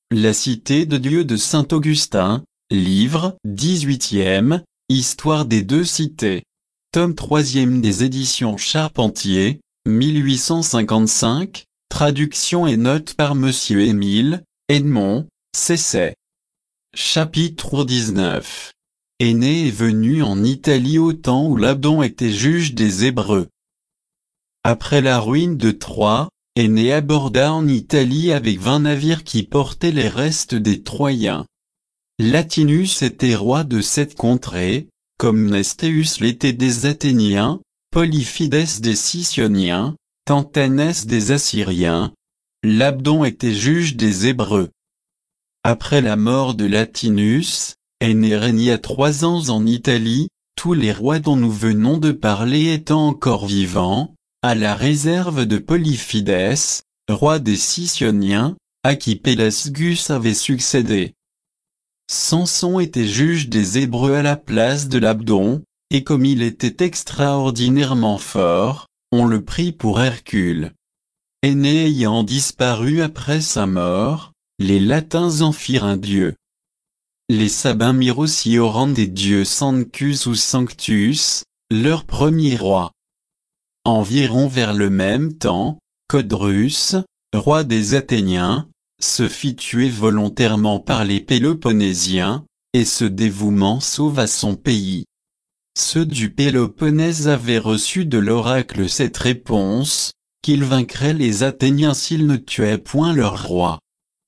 La cité de Dieu de saint Augustin, livre 18e, Histoire des deux cités. Tome 3e des éditions Charpentier, 1855, traduction et notes par Monsieur Émile Edmond Cesset. Chapitre 19. Énée est venu en Italie au temps où Labdon était juge des Hébreux. Après la ruine de Troie, Énée aborda en Italie avec 20 navires qui portaient les restes des Troyens. Latinus était roi de cette contrée, comme Mnestéus l'était des Athéniens, Polyphidès des Sicyoniens, Tantanès des Assyriens. Labdon était juge des Hébreux. Après la mort de Latinus, Énée régna 3 ans en Italie, tous les rois dont nous venons de parler étant encore vivants, à la réserve de Polyphidès, roi des Sicyoniens, à qui Pélasgus avait succédé. Samson était juge des Hébreux à la place de Labdon, et comme il était extraordinairement fort, on le prit pour Hercule. Énée ayant disparu après sa mort, les Latins en firent un dieu. Les Sabins mirent aussi au rang des dieux Sanctus ou Sanctus, leur premier roi. Environ vers le même temps, Codrus, roi des Athéniens, se fit tuer volontairement par les Péloponnésiens, et ce dévouement sauva son pays. Ceux du Péloponnèse avaient reçu de l'oracle cette réponse, qu'ils vaincraient les Athéniens s'ils ne tuaient point leur roi.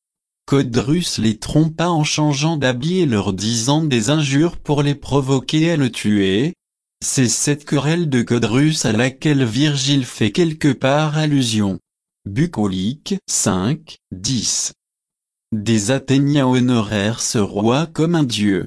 Codrus les trompa en changeant d'habit et leur disant des injures pour les provoquer à le tuer. C'est cette querelle de Codrus à laquelle Virgile fait quelque part allusion. Bucolique 5, 10. Des Athéniens honorèrent ce roi comme un dieu.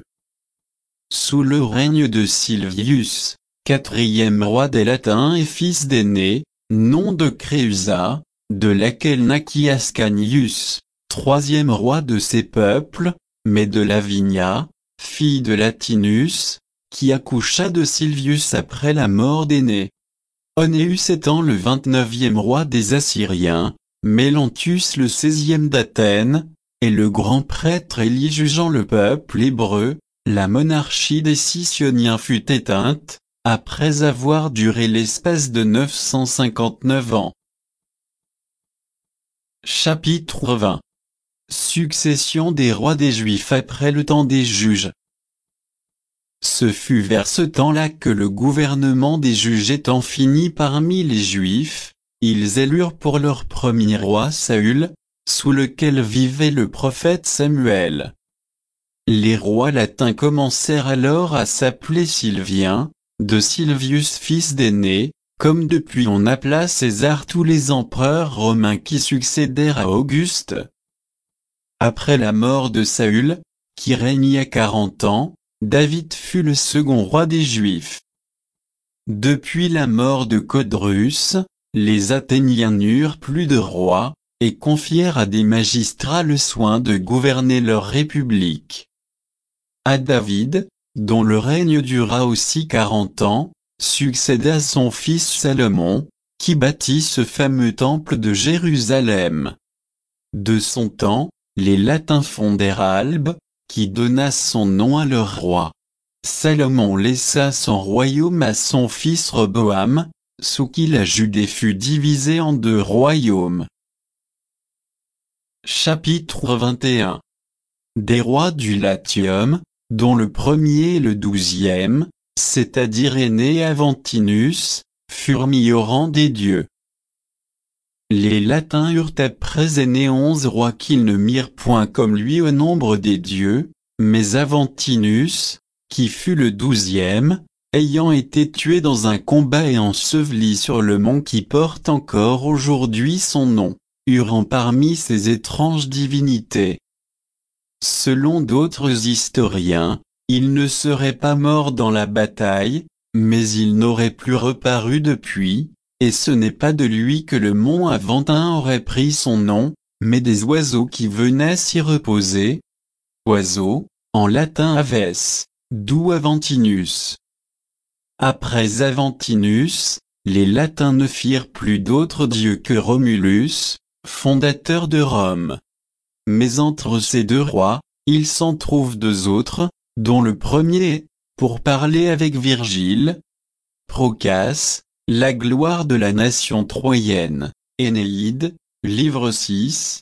Sous le règne de Silvius, 4e roi des Latins et fils d'Énée, nom de Créusa, de laquelle naquit Ascanius, 3e roi de ces peuples, mais de Lavinia, fille de Latinus, qui accoucha de Silvius après la mort d'Énée. Onéus étant le 29e roi des Assyriens, Mélantus le 16e d'Athènes, et le grand prêtre Élie jugeant le peuple hébreu, la monarchie des Sicyoniens fut éteinte, après avoir duré l'espace de 959 ans. Chapitre 20. Succession des rois des Juifs après le temps des juges. Ce fut vers ce temps-là que le gouvernement des juges étant fini parmi les Juifs, ils élurent pour leur premier roi Saül, sous lequel vivait le prophète Samuel. Les rois latins commencèrent alors à s'appeler Silviens, de Silvius fils d'Énée, comme depuis on appela César tous les empereurs romains qui succédèrent à Auguste. Après la mort de Saül, qui régna 40 ans, David fut le second roi des Juifs. Depuis la mort de Codrus, les Athéniens n'eurent plus de roi, et confièrent à des magistrats le soin de gouverner leur république. À David, dont le règne dura aussi 40 ans, succéda son fils Salomon, qui bâtit ce fameux temple de Jérusalem. De son temps, les Latins fondèrent Albe, qui donna son nom à leur roi. Salomon laissa son royaume à son fils Roboam, sous qui la Judée fut divisée en 2 royaumes. Chapitre 21. Des rois du Latium, dont le premier et le 12e, c'est-à-dire Énée et Aventinus, furent mis au rang des dieux. Les Latins eurent après Énée 11 rois qu'ils ne mirent point comme lui au nombre des dieux, mais Aventinus, qui fut le 12e, ayant été tué dans un combat et enseveli sur le mont qui porte encore aujourd'hui son nom, urant parmi ces étranges divinités. Selon d'autres historiens, il ne serait pas mort dans la bataille, mais il n'aurait plus reparu depuis, et ce n'est pas de lui que le mont Aventin aurait pris son nom, mais des oiseaux qui venaient s'y reposer. Oiseau, en latin aves, d'où Aventinus. Après Aventinus, les Latins ne firent plus d'autre dieu que Romulus, fondateur de Rome. Mais entre ces deux rois, il s'en trouve deux autres, dont le premier est, pour parler avec Virgile, Procas, la gloire de la nation troyenne. Énéide, livre 6,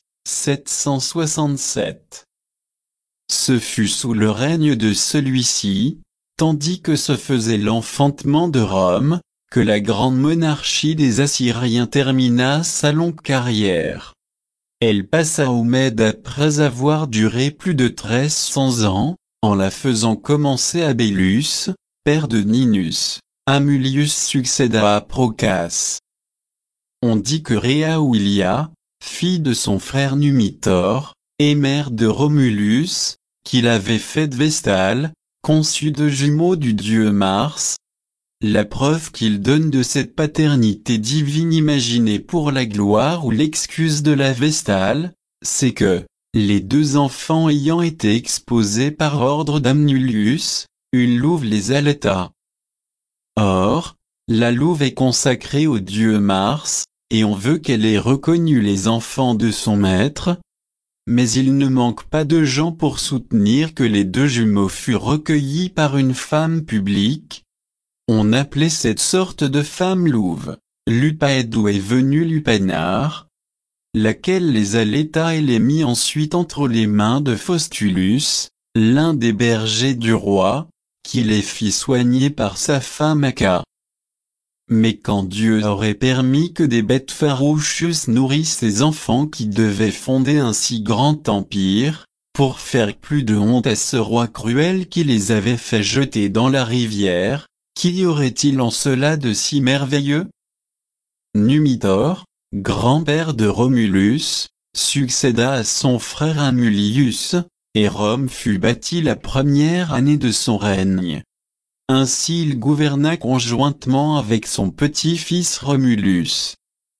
767. Ce fut sous le règne de celui-ci, tandis que se faisait l'enfantement de Rome, que la grande monarchie des Assyriens termina sa longue carrière. Elle passa aux Mèdes après avoir duré plus de 1300 ans, en la faisant commencer à Bélus, père de Ninus. Amulius succéda à Procas. On dit que Réaulia, fille de son frère Numitor, et mère de Romulus, qu'il avait fait de Vestale, conçut deux jumeaux du dieu Mars. La preuve qu'il donne de cette paternité divine imaginée pour la gloire ou l'excuse de la Vestale, c'est que, les deux enfants ayant été exposés par ordre d'Amnulius, une louve les allaita. Or, la louve est consacrée au dieu Mars, et on veut qu'elle ait reconnu les enfants de son maître. Mais il ne manque pas de gens pour soutenir que les deux jumeaux furent recueillis par une femme publique. On appelait cette sorte de femme louve, Lupae, d'où est venu Lupanar, laquelle les allaita et les mit ensuite entre les mains de Faustulus, l'un des bergers du roi, qui les fit soigner par sa femme Aca. Mais quand Dieu aurait permis que des bêtes farouches nourrissent ces enfants qui devaient fonder un si grand empire, pour faire plus de honte à ce roi cruel qui les avait fait jeter dans la rivière, qu'y aurait-il en cela de si merveilleux? Numitor, grand-père de Romulus, succéda à son frère Amulius, et Rome fut bâtie la première année de son règne. Ainsi il gouverna conjointement avec son petit-fils Romulus.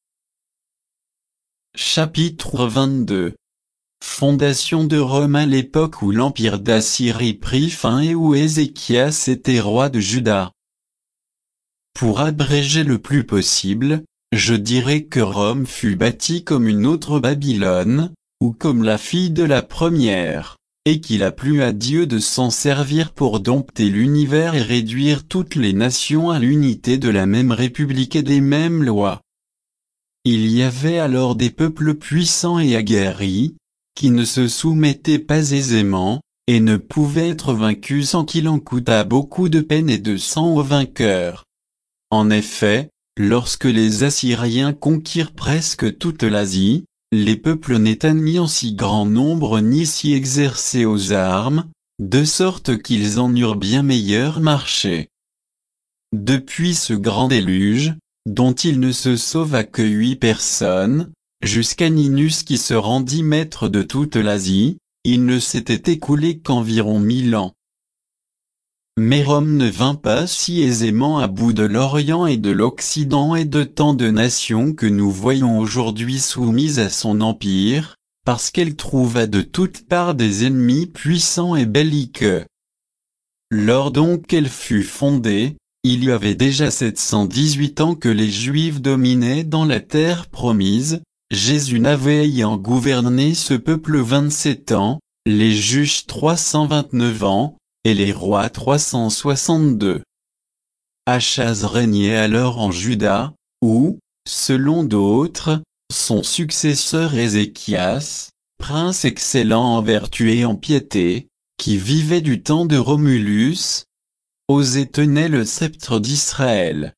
Chapitre 22. Fondation de Rome à l'époque où l'empire d'Assyrie prit fin et où Ézéchias était roi de Juda. Pour abréger le plus possible, je dirais que Rome fut bâtie comme une autre Babylone, ou comme la fille de la première, et qu'il a plu à Dieu de s'en servir pour dompter l'univers et réduire toutes les nations à l'unité de la même république et des mêmes lois. Il y avait alors des peuples puissants et aguerris, qui ne se soumettaient pas aisément, et ne pouvaient être vaincus sans qu'il en coûtât beaucoup de peine et de sang aux vainqueurs. En effet, lorsque les Assyriens conquirent presque toute l'Asie, les peuples n'étaient ni en si grand nombre ni si exercés aux armes, de sorte qu'ils en eurent bien meilleur marché. Depuis ce grand déluge, dont il ne se sauva que 8 personnes, jusqu'à Ninus qui se rendit maître de toute l'Asie, il ne s'était écoulé qu'environ 1000 ans. Mais Rome ne vint pas si aisément à bout de l'Orient et de l'Occident et de tant de nations que nous voyons aujourd'hui soumises à son empire, parce qu'elle trouva de toutes parts des ennemis puissants et belliqueux. Lors donc qu'elle fut fondée, il y avait déjà 718 ans que les Juifs dominaient dans la terre promise. Jésus n'avait ayant gouverné ce peuple 27 ans, les juges 329 ans, et les rois 362. Achaz régnait alors en Juda, où, selon d'autres, son successeur Ézéchias, prince excellent en vertu et en piété, qui vivait du temps de Romulus, osait tenait le sceptre d'Israël.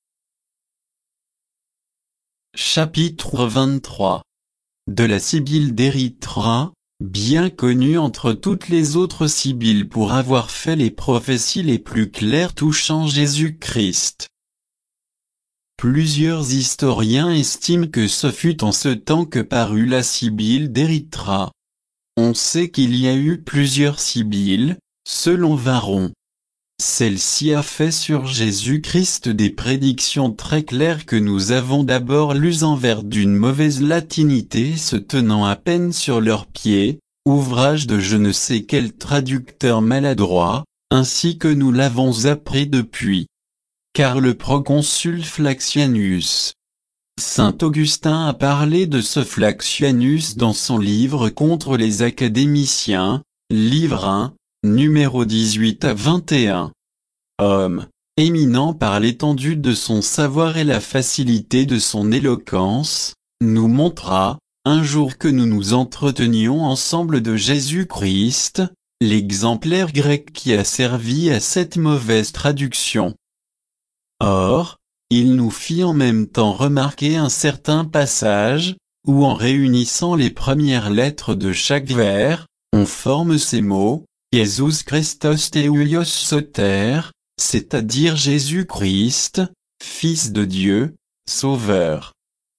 Chapitre 23. De la Sibylle d'Érythra, bien connue entre toutes les autres sibylles pour avoir fait les prophéties les plus claires touchant Jésus-Christ. Plusieurs historiens estiment que ce fut en ce temps que parut la Sibylle d'Érythra. On sait qu'il y a eu plusieurs sibylles, selon Varron. Celle-ci a fait sur Jésus-Christ des prédictions très claires que nous avons d'abord lues en vers d'une mauvaise latinité se tenant à peine sur leurs pieds, ouvrage de je ne sais quel traducteur maladroit, ainsi que nous l'avons appris depuis. Car le proconsul Flacianus Saint Augustin a parlé de ce Flacianus dans son livre contre les académiciens, livre 1, numéro 18 à 21. Homme, éminent par l'étendue de son savoir et la facilité de son éloquence, nous montra, un jour que nous nous entretenions ensemble de Jésus-Christ, l'exemplaire grec qui a servi à cette mauvaise traduction. Or, il nous fit en même temps remarquer un certain passage, où en réunissant les premières lettres de chaque vers, on forme ces mots, Jesus Christos Theouios Soter, c'est-à-dire Jésus-Christ, Fils de Dieu, Sauveur.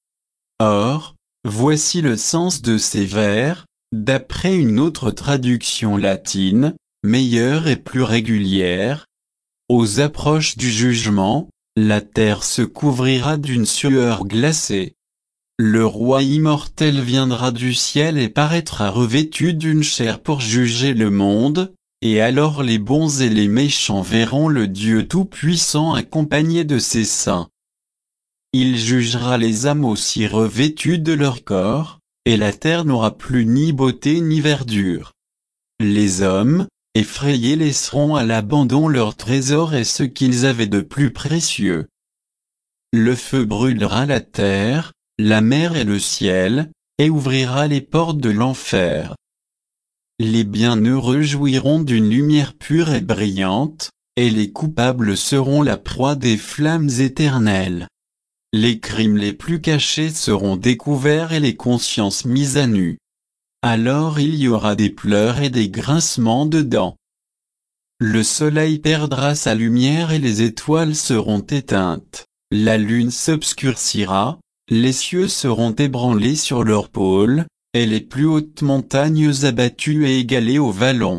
Or, voici le sens de ces vers, d'après une autre traduction latine, meilleure et plus régulière. Aux approches du jugement, la terre se couvrira d'une sueur glacée. Le roi immortel viendra du ciel et paraîtra revêtu d'une chair pour juger le monde, et alors les bons et les méchants verront le Dieu Tout-Puissant accompagné de ses saints. Il jugera les âmes aussi revêtues de leur corps, et la terre n'aura plus ni beauté ni verdure. Les hommes, effrayés, laisseront à l'abandon leur trésor et ce qu'ils avaient de plus précieux. Le feu brûlera la terre, la mer et le ciel, et ouvrira les portes de l'enfer. Les bienheureux jouiront d'une lumière pure et brillante, et les coupables seront la proie des flammes éternelles. Les crimes les plus cachés seront découverts et les consciences mises à nu. Alors il y aura des pleurs et des grincements de dents. Le soleil perdra sa lumière et les étoiles seront éteintes. La lune s'obscurcira, les cieux seront ébranlés sur leurs pôles, et les plus hautes montagnes abattues et égalées aux vallons.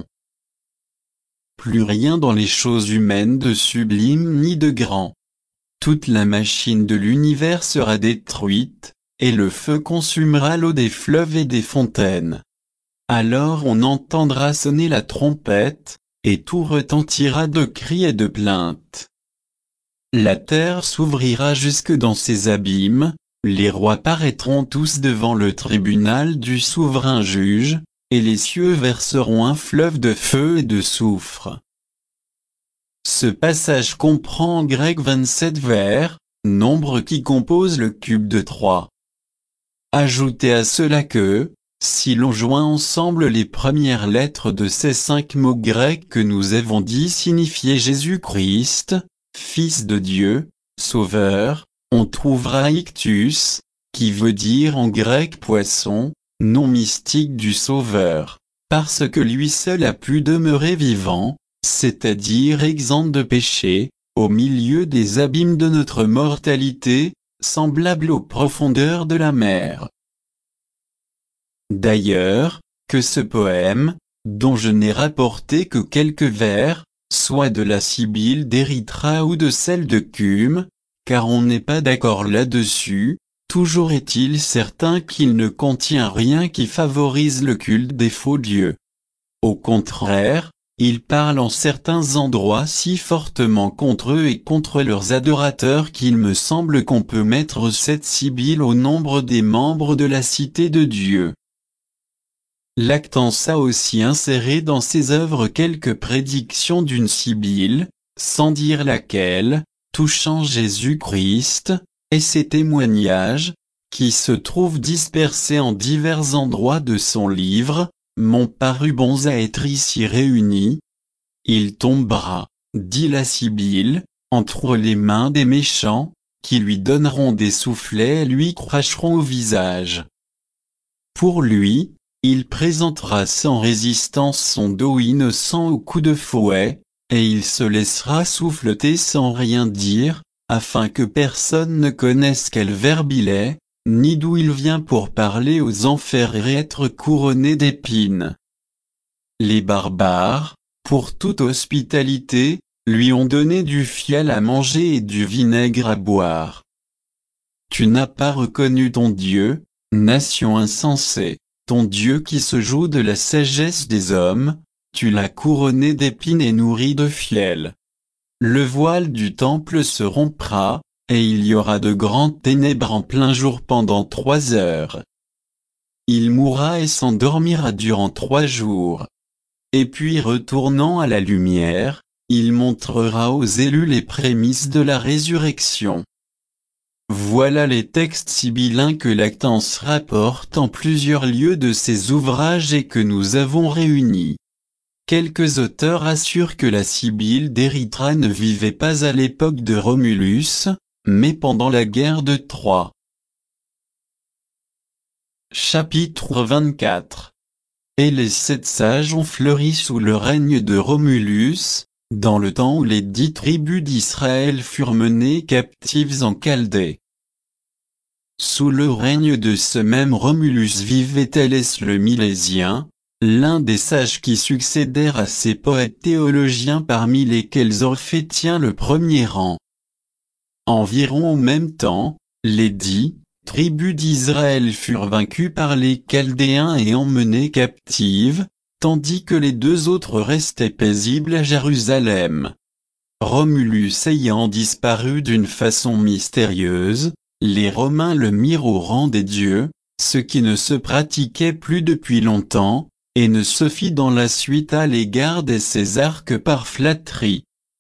Plus rien dans les choses humaines de sublime ni de grand. Toute la machine de l'univers sera détruite, et le feu consumera l'eau des fleuves et des fontaines. Alors on entendra sonner la trompette, et tout retentira de cris et de plaintes. La terre s'ouvrira jusque dans ses abîmes, les rois paraîtront tous devant le tribunal du souverain juge, et les cieux verseront un fleuve de feu et de soufre. Ce passage comprend en grec 27 vers, nombre qui compose le cube de 3. Ajoutez à cela que, si l'on joint ensemble les premières lettres de ces 5 mots grecs que nous avons dit signifier Jésus-Christ, Fils de Dieu, Sauveur, on trouvera ictus, qui veut dire en grec poisson, nom mystique du Sauveur, parce que lui seul a pu demeurer vivant, c'est-à-dire exempt de péché, au milieu des abîmes de notre mortalité, semblable aux profondeurs de la mer. D'ailleurs, que ce poème, dont je n'ai rapporté que quelques vers, soit de la Sibylle d'Érythra ou de celle de Cume, car on n'est pas d'accord là-dessus, toujours est-il certain qu'il ne contient rien qui favorise le culte des faux dieux. Au contraire, il parle en certains endroits si fortement contre eux et contre leurs adorateurs qu'il me semble qu'on peut mettre cette Sibylle au nombre des membres de la cité de Dieu. Lactance a aussi inséré dans ses œuvres quelques prédictions d'une Sibylle, sans dire laquelle, touchant Jésus-Christ, et ses témoignages, qui se trouvent dispersés en divers endroits de son livre, m'ont paru bons à être ici réunis. Il tombera, dit la Sibylle, entre les mains des méchants, qui lui donneront des soufflets et lui cracheront au visage. Pour lui, il présentera sans résistance son dos innocent au coup de fouet, et il se laissera souffleter sans rien dire, afin que personne ne connaisse quel verbe il est, ni d'où il vient pour parler aux enfers et être couronné d'épines. Les barbares, pour toute hospitalité, lui ont donné du fiel à manger et du vinaigre à boire. Tu n'as pas reconnu ton Dieu, nation insensée, ton Dieu qui se joue de la sagesse des hommes, tu l'as couronné d'épines et nourri de fiel. Le voile du temple se rompra, et il y aura de grandes ténèbres en plein jour pendant 3 heures. Il mourra et s'endormira durant 3 jours. Et puis retournant à la lumière, il montrera aux élus les prémices de la résurrection. Voilà les textes sibyllins que Lactance rapporte en plusieurs lieux de ses ouvrages et que nous avons réunis. Quelques auteurs assurent que la Sibylle d'Érythra ne vivait pas à l'époque de Romulus, mais pendant la guerre de Troie. Chapitre 24. Et les 7 sages ont fleuri sous le règne de Romulus, dans le temps où les 10 tribus d'Israël furent menées captives en Chaldée. Sous le règne de ce même Romulus vivait Thalès le Milésien, l'un des sages qui succédèrent à ces poètes théologiens parmi lesquels Orphée tient le premier rang. Environ au même temps, les 10 tribus d'Israël furent vaincues par les Chaldéens et emmenées captives, tandis que les 2 autres restaient paisibles à Jérusalem. Romulus ayant disparu d'une façon mystérieuse, les Romains le mirent au rang des dieux, ce qui ne se pratiquait plus depuis longtemps, et ne se fit dans la suite à l'égard des Césars que par flatterie.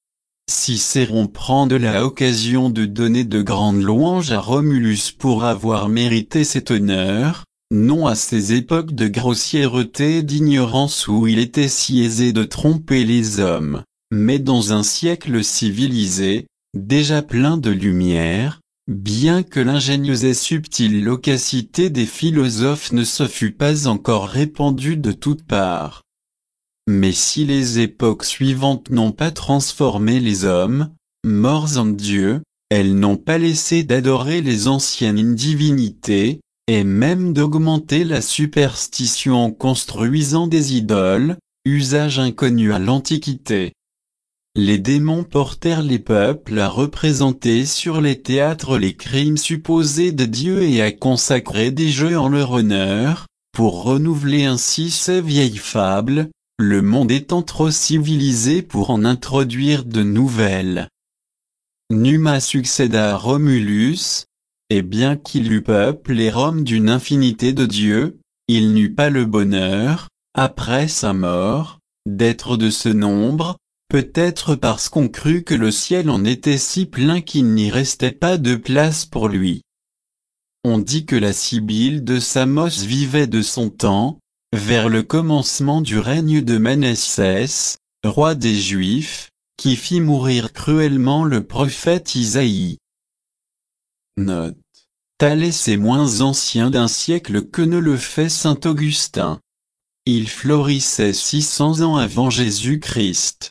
Cicéron prend de la occasion de donner de grandes louanges à Romulus pour avoir mérité cet honneur, non à ces époques de grossièreté et d'ignorance où il était si aisé de tromper les hommes, mais dans un siècle civilisé, déjà plein de lumière, bien que l'ingénieuse et subtile loquacité des philosophes ne se fût pas encore répandue de toutes parts. Mais si les époques suivantes n'ont pas transformé les hommes, morts en Dieu, elles n'ont pas laissé d'adorer les anciennes divinités, et même d'augmenter la superstition en construisant des idoles, usage inconnu à l'Antiquité. Les démons portèrent les peuples à représenter sur les théâtres les crimes supposés de Dieu et à consacrer des jeux en leur honneur, pour renouveler ainsi ces vieilles fables, le monde étant trop civilisé pour en introduire de nouvelles. Numa succéda à Romulus, et bien qu'il eût peuplé Rome d'une infinité de dieux, il n'eut pas le bonheur, après sa mort, d'être de ce nombre, peut-être parce qu'on crut que le ciel en était si plein qu'il n'y restait pas de place pour lui. On dit que la Sibylle de Samos vivait de son temps, vers le commencement du règne de Manassès, roi des Juifs, qui fit mourir cruellement le prophète Isaïe. Note. Thalès est moins ancien d'1 siècle que ne le fait saint Augustin. Il florissait 600 ans avant Jésus-Christ.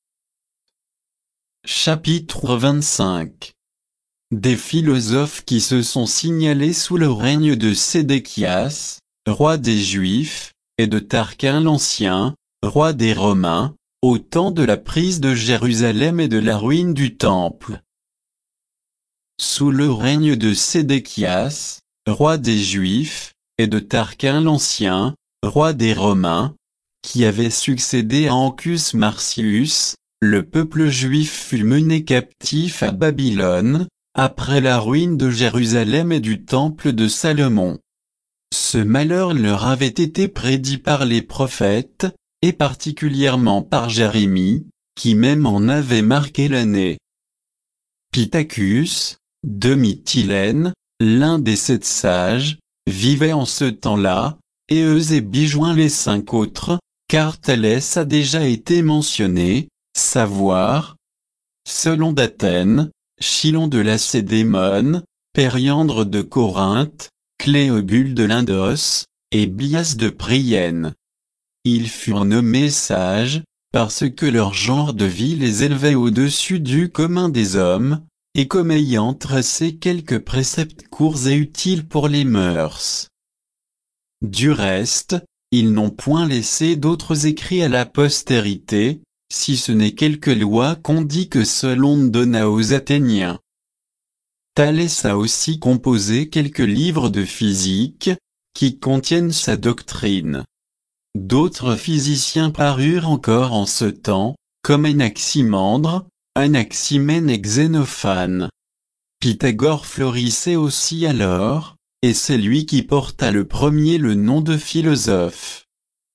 Chapitre 25. Des philosophes qui se sont signalés sous le règne de Sédéchias, roi des Juifs, et de Tarquin l'Ancien, roi des Romains, au temps de la prise de Jérusalem et de la ruine du Temple. Sous le règne de Sédéchias, roi des Juifs, et de Tarquin l'Ancien, roi des Romains, qui avait succédé à Ancus Marcius, le peuple juif fut mené captif à Babylone, après la ruine de Jérusalem et du temple de Salomon. Ce malheur leur avait été prédit par les prophètes, et particulièrement par Jérémie, qui même en avait marqué l'année. Pittacus, de Mytilène, l'un des 7 sages, vivait en ce temps-là, et Eusébie joint les 5 autres, car Thalès a déjà été mentionné, savoir Solon d'Athènes, Chilon de Lacédémone, Périandre de Corinthe, Cléobule de l'Indos, et Bias de Priene. Ils furent nommés sages, parce que leur genre de vie les élevait au-dessus du commun des hommes, et comme ayant tracé quelques préceptes courts et utiles pour les mœurs. Du reste, ils n'ont point laissé d'autres écrits à la postérité, si ce n'est quelques lois qu'on dit que Solon donna aux Athéniens. Thalès a aussi composé quelques livres de physique, qui contiennent sa doctrine. D'autres physiciens parurent encore en ce temps, comme Anaximandre, Anaximène et Xénophane. Pythagore florissait aussi alors, et c'est lui qui porta le premier le nom de philosophe.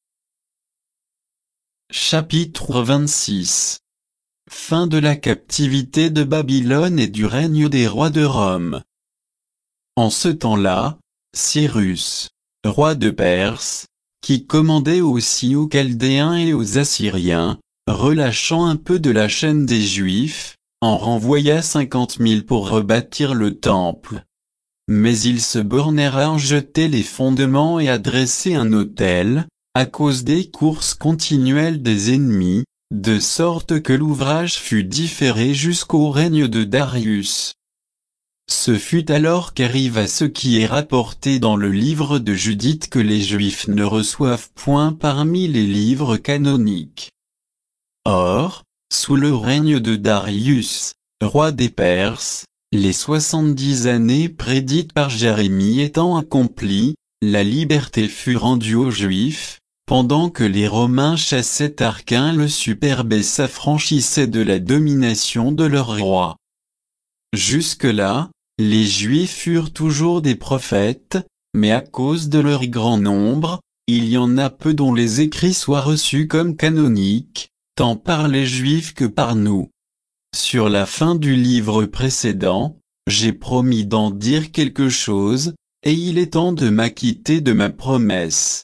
Chapitre 26. Fin de la captivité de Babylone et du règne des rois de Rome. En ce temps-là, Cyrus, roi de Perse, qui commandait aussi aux Chaldéens et aux Assyriens, relâchant un peu de la chaîne des Juifs, en renvoya 50 000 pour rebâtir le temple. Mais ils se bornèrent à en jeter les fondements et à dresser un autel, à cause des courses continuelles des ennemis, de sorte que l'ouvrage fut différé jusqu'au règne de Darius. Ce fut alors qu'arriva ce qui est rapporté dans le livre de Judith que les Juifs ne reçoivent point parmi les livres canoniques. Or, sous le règne de Darius, roi des Perses, les 70 années prédites par Jérémie étant accomplies, la liberté fut rendue aux Juifs, pendant que les Romains chassaient Tarquin le superbe et s'affranchissaient de la domination de leur roi. Jusque-là, les Juifs furent toujours des prophètes, mais à cause de leur grand nombre, il y en a peu dont les écrits soient reçus comme canoniques, tant par les Juifs que par nous. Sur la fin du livre précédent, j'ai promis d'en dire quelque chose, et il est temps de m'acquitter de ma promesse.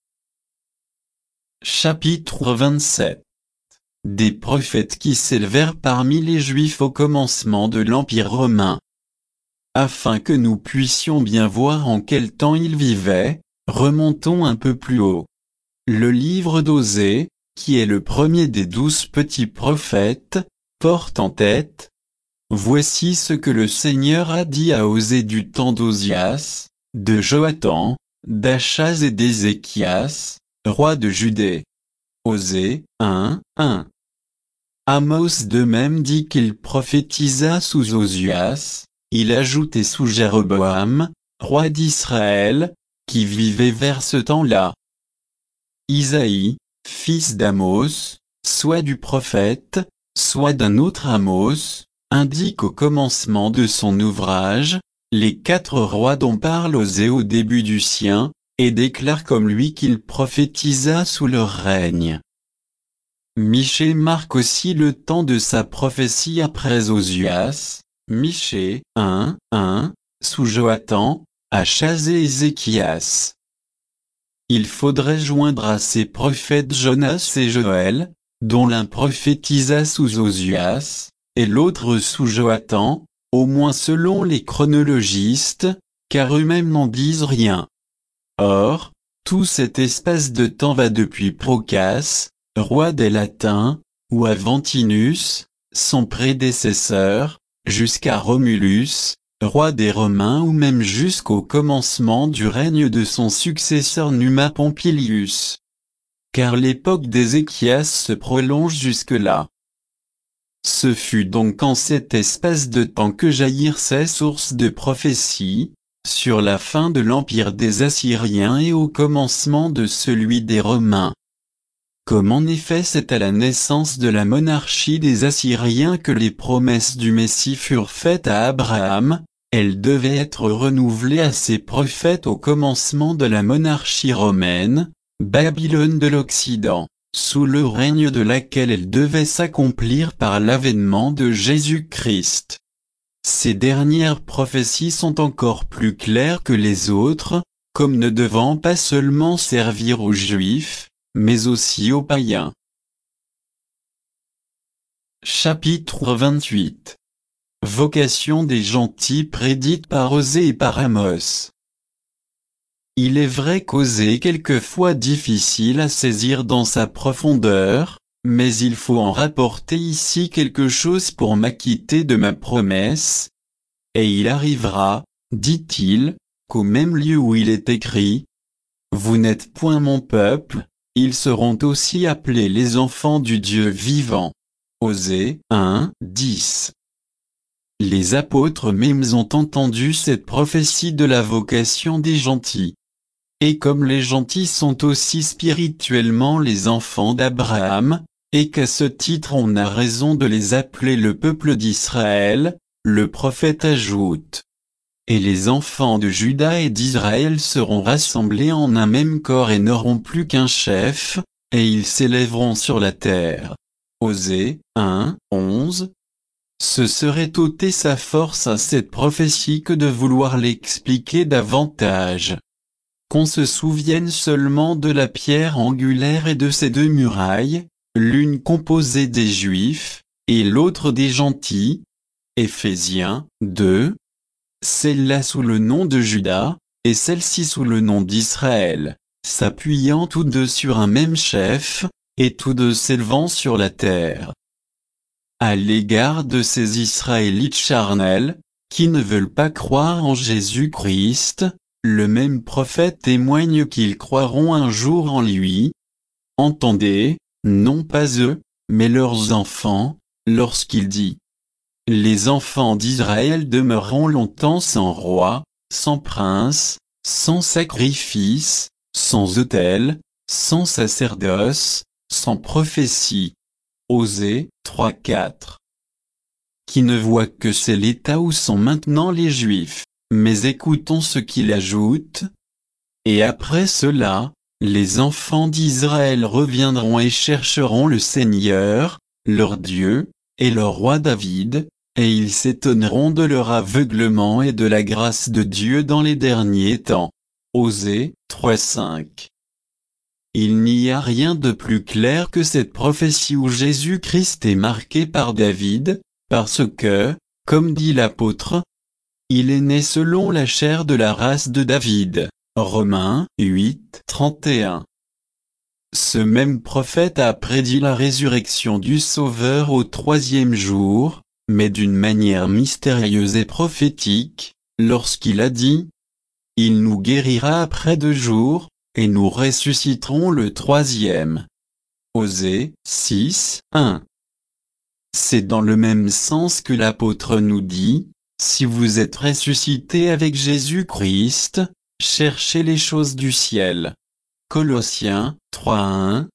Chapitre 27. Des prophètes qui s'élevèrent parmi les Juifs au commencement de l'Empire romain. Afin que nous puissions bien voir en quel temps ils vivaient, remontons un peu plus haut. Le livre d'Osée, qui est le premier des 12 petits prophètes, porte en tête: Voici ce que le Seigneur a dit à Osée du temps d'Osias, de Joatam, d'Achaz et d'Ézéchias, roi de Judée. Osée 1:1. Amos de même dit qu'il prophétisa sous Osias, il ajoutait sous Jéroboam, roi d'Israël, qui vivait vers ce temps-là. Isaïe, fils d'Amos, soit du prophète, soit d'un autre Amos, indique au commencement de son ouvrage, les 4 rois dont parle Osée au début du sien, et déclare comme lui qu'il prophétisa sous leur règne. Michée marque aussi le temps de sa prophétie après Osias, Michée 1:1, sous Joatam, Achaz et Ézéchias. Il faudrait joindre à ces prophètes Jonas et Joël, dont l'un prophétisa sous Osias, et l'autre sous Joatam, au moins selon les chronologistes, car eux-mêmes n'en disent rien. Or, tout cet espace de temps va depuis Procas, roi des Latins, ou Aventinus, son prédécesseur, jusqu'à Romulus, roi des Romains ou même jusqu'au commencement du règne de son successeur Numa Pompilius. Car l'époque d'Ézéchias se prolonge jusque-là. Ce fut donc en cet espace de temps que jaillirent ces sources de prophétie, sur la fin de l'empire des Assyriens et au commencement de celui des Romains. Comme en effet c'est à la naissance de la monarchie des Assyriens que les promesses du Messie furent faites à Abraham, elles devaient être renouvelées à ses prophètes au commencement de la monarchie romaine, Babylone de l'Occident, sous le règne de laquelle elles devaient s'accomplir par l'avènement de Jésus-Christ. Ces dernières prophéties sont encore plus claires que les autres, comme ne devant pas seulement servir aux Juifs, mais aussi aux païens. Chapitre 28. Vocation des gentils prédite par Osée et par Amos. Il est vrai qu'Osée est quelquefois difficile à saisir dans sa profondeur, mais il faut en rapporter ici quelque chose pour m'acquitter de ma promesse. Et il arrivera, dit-il, qu'au même lieu où il est écrit « Vous n'êtes point mon peuple », ils seront aussi appelés les enfants du Dieu vivant. Osée 1:10. Les apôtres mêmes ont entendu cette prophétie de la vocation des gentils. Et comme les gentils sont aussi spirituellement les enfants d'Abraham, et qu'à ce titre on a raison de les appeler le peuple d'Israël, le prophète ajoute: Et les enfants de Juda et d'Israël seront rassemblés en un même corps et n'auront plus qu'un chef, et ils s'élèveront sur la terre. Osée 1, 11. Ce serait ôter sa force à cette prophétie que de vouloir l'expliquer davantage. Qu'on se souvienne seulement de la pierre angulaire et de ses deux murailles, l'une composée des Juifs, et l'autre des gentils. Éphésiens 2. Celle-là sous le nom de Juda, et celle-ci sous le nom d'Israël, s'appuyant tous deux sur un même chef, et tous deux s'élevant sur la terre. À l'égard de ces Israélites charnels, qui ne veulent pas croire en Jésus-Christ, le même prophète témoigne qu'ils croiront un jour en lui. Entendez, non pas eux, mais leurs enfants, lorsqu'il dit: Les enfants d'Israël demeureront longtemps sans roi, sans prince, sans sacrifice, sans autel, sans sacerdoce, sans prophétie. Osée 3-4. Qui ne voit que c'est l'état où sont maintenant les Juifs, mais écoutons ce qu'il ajoute. Et après cela, les enfants d'Israël reviendront et chercheront le Seigneur, leur Dieu, et leur roi David, et ils s'étonneront de leur aveuglement et de la grâce de Dieu dans les derniers temps. Osée 3-5. Il n'y a rien de plus clair que cette prophétie où Jésus-Christ est marqué par David, parce que, comme dit l'apôtre, il est né selon la chair de la race de David. Romains 8, 31. Ce même prophète a prédit la résurrection du Sauveur au 3e jour, mais d'une manière mystérieuse et prophétique, lorsqu'il a dit: Il nous guérira après 2 jours, et nous ressusciterons le 3e. Osée 6, 1. C'est dans le même sens que l'apôtre nous dit: Si vous êtes ressuscités avec Jésus-Christ, cherchez les choses du ciel. Colossiens 3, 1.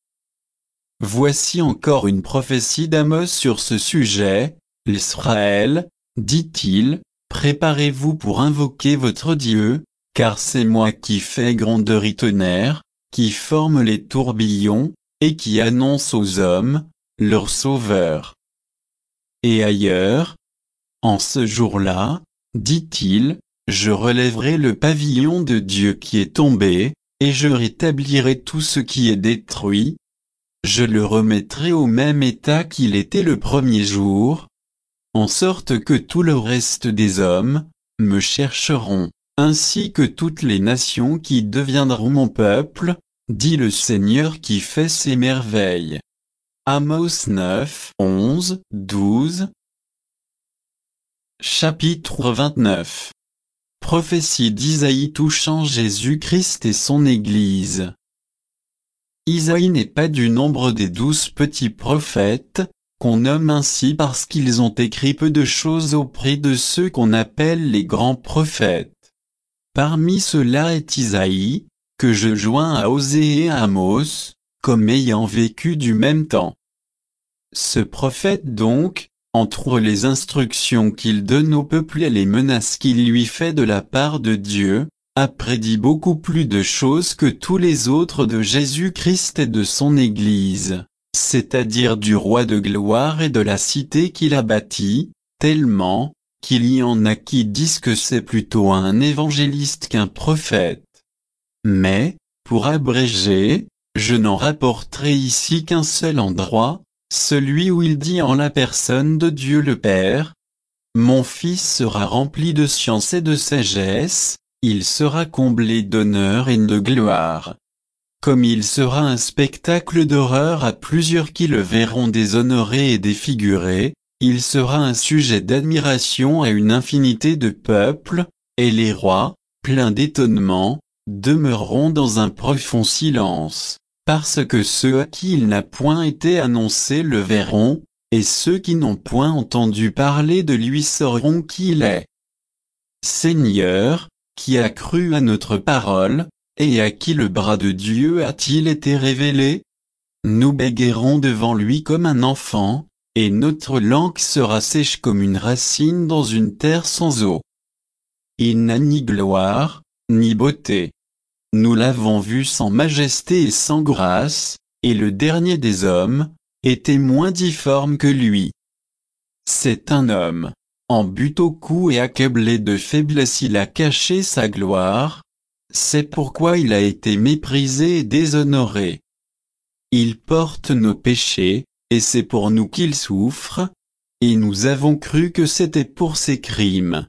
Voici encore une prophétie d'Amos sur ce sujet. L'Israël, dit-il, préparez-vous pour invoquer votre Dieu, car c'est moi qui fais grandeur et tonnerre, qui forme les tourbillons, et qui annonce aux hommes, leur sauveur. Et ailleurs, en ce jour-là, dit-il, je relèverai le pavillon de Dieu qui est tombé, et je rétablirai tout ce qui est détruit. Je le remettrai au même état qu'il était le premier jour, en sorte que tout le reste des hommes me chercheront, ainsi que toutes les nations qui deviendront mon peuple, dit le Seigneur qui fait ses merveilles. Amos 9, 11, 12. Chapitre 29. Prophétie d'Isaïe touchant Jésus-Christ et son Église. Isaïe n'est pas du nombre des 12 petits prophètes, qu'on nomme ainsi parce qu'ils ont écrit peu de choses auprès de ceux qu'on appelle les grands prophètes. Parmi ceux-là est Isaïe, que je joins à Osée et à Amos, comme ayant vécu du même temps. Ce prophète donc, entre les instructions qu'il donne au peuple et les menaces qu'il lui fait de la part de Dieu, a prédit beaucoup plus de choses que tous les autres de Jésus-Christ et de son Église, c'est-à-dire du roi de gloire et de la cité qu'il a bâtie, tellement, qu'il y en a qui disent que c'est plutôt un évangéliste qu'un prophète. Mais, pour abréger, je n'en rapporterai ici qu'un seul endroit, celui où il dit en la personne de Dieu le Père: Mon fils sera rempli de science et de sagesse, il sera comblé d'honneur et de gloire. Comme il sera un spectacle d'horreur à plusieurs qui le verront déshonoré et défiguré, il sera un sujet d'admiration à une infinité de peuples, et les rois, pleins d'étonnement, demeureront dans un profond silence, parce que ceux à qui il n'a point été annoncé le verront, et ceux qui n'ont point entendu parler de lui sauront qui il est. Seigneur, qui a cru à notre parole, et à qui le bras de Dieu a-t-il été révélé? Nous bégayerons devant lui comme un enfant, et notre langue sera sèche comme une racine dans une terre sans eau. Il n'a ni gloire, ni beauté. Nous l'avons vu sans majesté et sans grâce, et le dernier des hommes était moins difforme que lui. C'est un homme, en butte au cou et accablé de faiblesse, il a caché sa gloire. C'est pourquoi il a été méprisé et déshonoré. Il porte nos péchés, et c'est pour nous qu'il souffre, et nous avons cru que c'était pour ses crimes.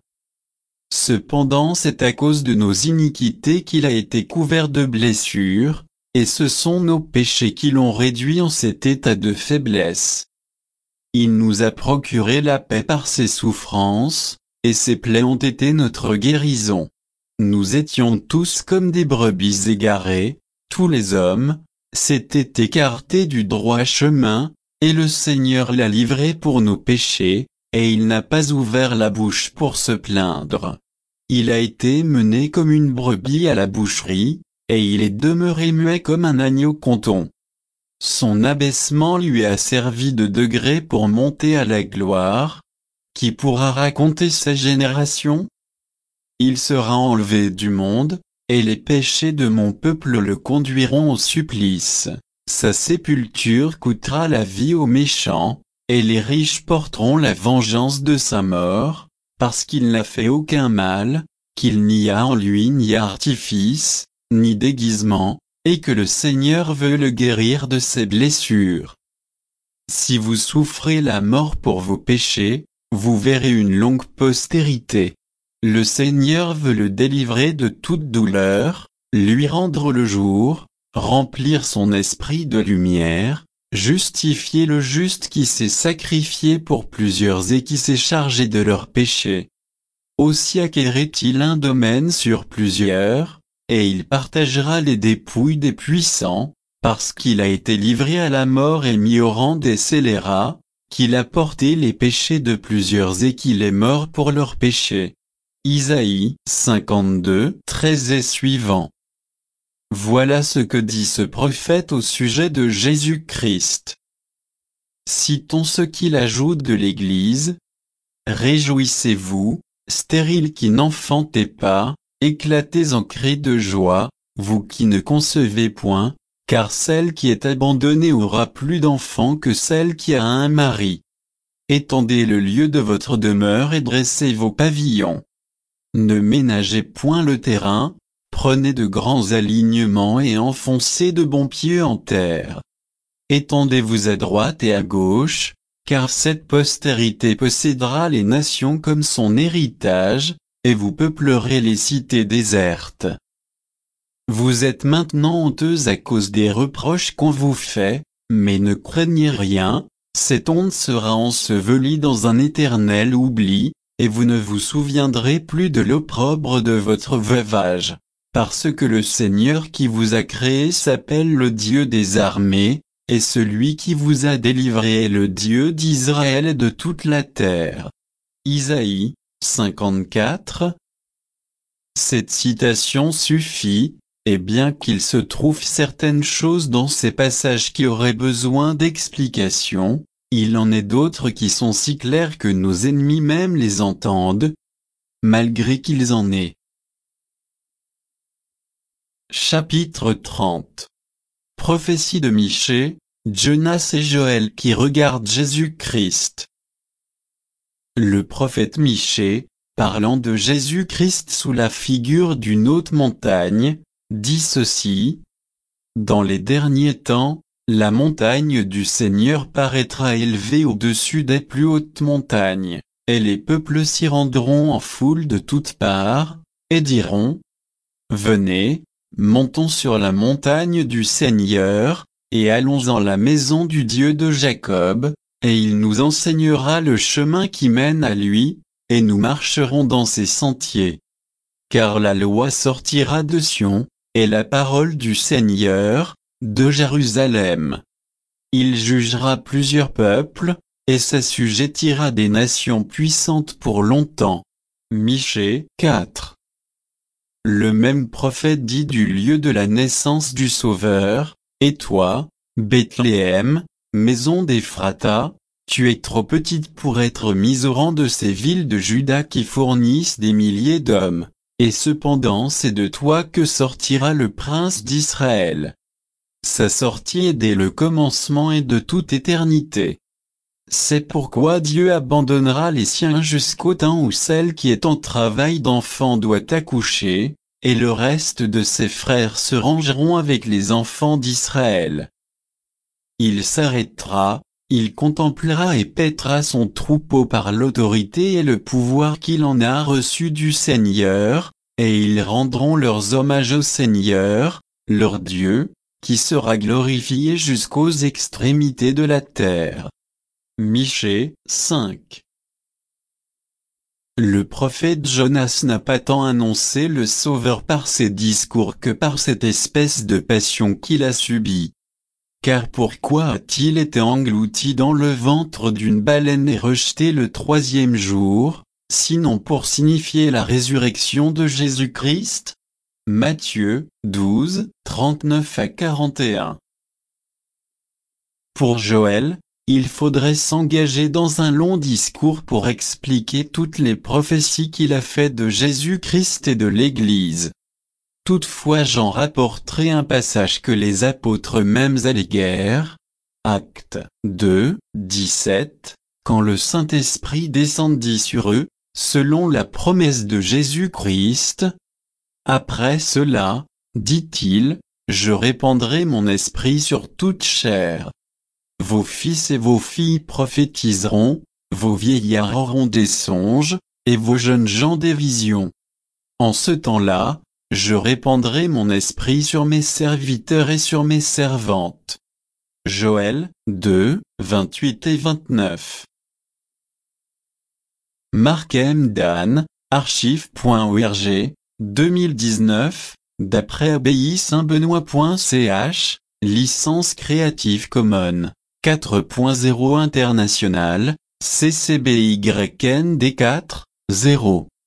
Cependant c'est à cause de nos iniquités qu'il a été couvert de blessures, et ce sont nos péchés qui l'ont réduit en cet état de faiblesse. Il nous a procuré la paix par ses souffrances, et ses plaies ont été notre guérison. Nous étions tous comme des brebis égarées, tous les hommes s'étaient écartés du droit chemin, et le Seigneur l'a livré pour nos péchés, et il n'a pas ouvert la bouche pour se plaindre. Il a été mené comme une brebis à la boucherie, et il est demeuré muet comme un agneau conton. Son abaissement lui a servi de degré pour monter à la gloire. Qui pourra raconter sa génération? Il sera enlevé du monde, et les péchés de mon peuple le conduiront au supplice. Sa sépulture coûtera la vie aux méchants, et les riches porteront la vengeance de sa mort, parce qu'il n'a fait aucun mal, qu'il n'y a en lui ni artifice, ni déguisement, et que le Seigneur veut le guérir de ses blessures. Si vous souffrez la mort pour vos péchés, vous verrez une longue postérité. Le Seigneur veut le délivrer de toute douleur, lui rendre le jour, remplir son esprit de lumière, justifier le juste qui s'est sacrifié pour plusieurs et qui s'est chargé de leurs péchés. Aussi acquérait-il un domaine sur plusieurs, et il partagera les dépouilles des puissants, parce qu'il a été livré à la mort et mis au rang des scélérats, qu'il a porté les péchés de plusieurs et qu'il est mort pour leurs péchés. Isaïe 52, 13 et suivant. Voilà ce que dit ce prophète au sujet de Jésus-Christ. Citons ce qu'il ajoute de l'Église. Réjouissez-vous, stériles qui n'enfantez pas, éclatez en cris de joie, vous qui ne concevez point, car celle qui est abandonnée aura plus d'enfants que celle qui a un mari. Étendez le lieu de votre demeure et dressez vos pavillons. Ne ménagez point le terrain, prenez de grands alignements et enfoncez de bons pieds en terre. Étendez-vous à droite et à gauche, car cette postérité possédera les nations comme son héritage, et vous peuplerez les cités désertes. Vous êtes maintenant honteuse à cause des reproches qu'on vous fait, mais ne craignez rien, cette honte sera ensevelie dans un éternel oubli, et vous ne vous souviendrez plus de l'opprobre de votre veuvage, parce que le Seigneur qui vous a créé s'appelle le Dieu des armées, et celui qui vous a délivré est le Dieu d'Israël et de toute la terre. Isaïe 54. Cette citation suffit, et bien qu'il se trouve certaines choses dans ces passages qui auraient besoin d'explication, il en est d'autres qui sont si clairs que nos ennemis même les entendent, malgré qu'ils en aient. Chapitre 30. Prophétie de Michée, Jonas et Joël qui regardent Jésus-Christ. Le prophète Michée, parlant de Jésus-Christ sous la figure d'une haute montagne, dit ceci. Dans les derniers temps, la montagne du Seigneur paraîtra élevée au-dessus des plus hautes montagnes, et les peuples s'y rendront en foule de toutes parts, et diront, venez, montons sur la montagne du Seigneur, et allons en la maison du Dieu de Jacob, et il nous enseignera le chemin qui mène à lui, et nous marcherons dans ses sentiers. Car la loi sortira de Sion, et la parole du Seigneur, de Jérusalem. Il jugera plusieurs peuples, et s'assujettira des nations puissantes pour longtemps. Michée 4. Le même prophète dit du lieu de la naissance du Sauveur, et toi, Bethléem, maison d'Éphrata, tu es trop petite pour être mise au rang de ces villes de Juda qui fournissent des milliers d'hommes, et cependant c'est de toi que sortira le prince d'Israël. Sa sortie est dès le commencement et de toute éternité. C'est pourquoi Dieu abandonnera les siens jusqu'au temps où celle qui est en travail d'enfant doit accoucher, et le reste de ses frères se rangeront avec les enfants d'Israël. Il s'arrêtera, il contemplera et paîtra son troupeau par l'autorité et le pouvoir qu'il en a reçu du Seigneur, et ils rendront leurs hommages au Seigneur, leur Dieu, qui sera glorifié jusqu'aux extrémités de la terre. Michée 5. Le prophète Jonas n'a pas tant annoncé le Sauveur par ses discours que par cette espèce de passion qu'il a subie. Car pourquoi a-t-il été englouti dans le ventre d'une baleine et rejeté le troisième jour, sinon pour signifier la résurrection de Jésus-Christ? Matthieu 12, 39 à 41. Pour Joël, il faudrait s'engager dans un long discours pour expliquer toutes les prophéties qu'il a faites de Jésus-Christ et de l'Église. Toutefois j'en rapporterai un passage que les apôtres mêmes alléguèrent. Actes 2, 17, quand le Saint-Esprit descendit sur eux, selon la promesse de Jésus-Christ. Après cela, dit-il, je répandrai mon esprit sur toute chair. Vos fils et vos filles prophétiseront, vos vieillards auront des songes, et vos jeunes gens des visions. En ce temps-là, je répandrai mon esprit sur mes serviteurs et sur mes servantes. Joël 2, 28 et 29. Mark M. Dan, archive.org, 2019, d'après abbaye-saint-benoît.ch, licence Creative Commons, 4.0 international, CC BY ND 4, 0.